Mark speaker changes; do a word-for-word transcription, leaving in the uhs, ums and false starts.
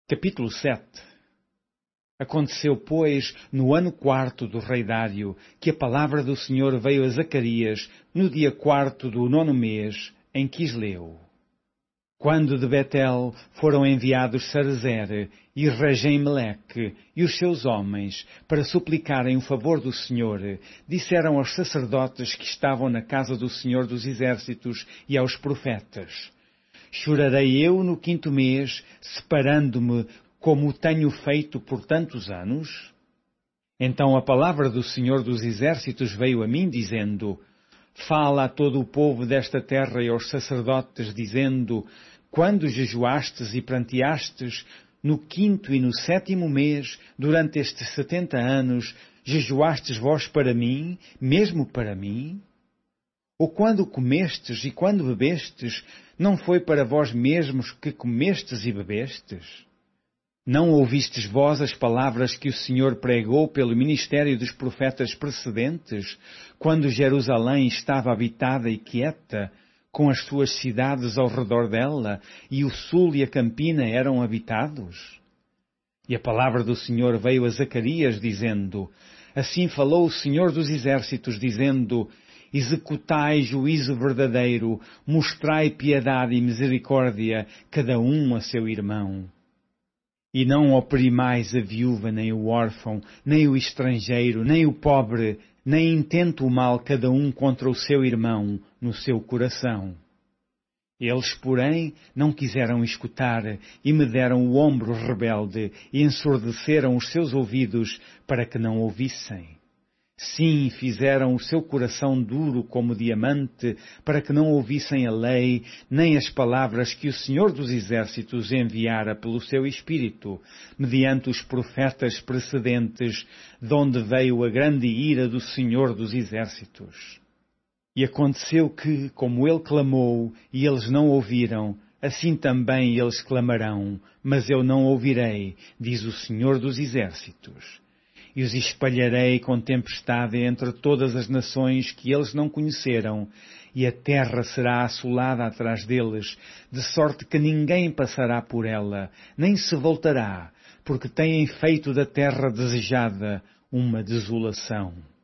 Speaker 1: Capítulo sete. Aconteceu, pois, no ano quarto do rei Dário, que a palavra do Senhor veio a Zacarias, no dia quarto do nono mês, em Quisleu. Quando de Betel foram enviados Sarezer e Regem-Meleque e os seus homens para suplicarem o favor do Senhor, disseram aos sacerdotes que estavam na casa do Senhor dos Exércitos e aos profetas: Chorarei eu no quinto mês, separando-me como tenho feito por tantos anos? Então a palavra do Senhor dos Exércitos veio a mim, dizendo: Fala a todo o povo desta terra e aos sacerdotes, dizendo: Quando jejuastes e pranteastes, no quinto e no sétimo mês, durante estes setenta anos, jejuastes vós para mim, mesmo para mim? Ou quando comestes e quando bebestes, não foi para vós mesmos que comestes e bebestes? Não ouvistes vós as palavras que o Senhor pregou pelo ministério dos profetas precedentes, quando Jerusalém estava habitada e quieta, com as suas cidades ao redor dela, e o sul e a campina eram habitados? E a palavra do Senhor veio a Zacarias, dizendo: Assim falou o Senhor dos Exércitos, dizendo: Executai juízo verdadeiro, mostrai piedade e misericórdia, cada um a seu irmão. E não oprimais a viúva, nem o órfão, nem o estrangeiro, nem o pobre, nem intento o mal cada um contra o seu irmão no seu coração. Eles, porém, não quiseram escutar e me deram o ombro rebelde e ensurdeceram os seus ouvidos para que não ouvissem. Sim, fizeram o seu coração duro como diamante, para que não ouvissem a lei, nem as palavras que o Senhor dos Exércitos enviara pelo seu Espírito, mediante os profetas precedentes, donde veio a grande ira do Senhor dos Exércitos. E aconteceu que, como ele clamou, e eles não ouviram, assim também eles clamarão, mas eu não ouvirei, diz o Senhor dos Exércitos. E os espalharei com tempestade entre todas as nações que eles não conheceram, e a terra será assolada atrás deles, de sorte que ninguém passará por ela, nem se voltará, porque têm feito da terra desejada uma desolação.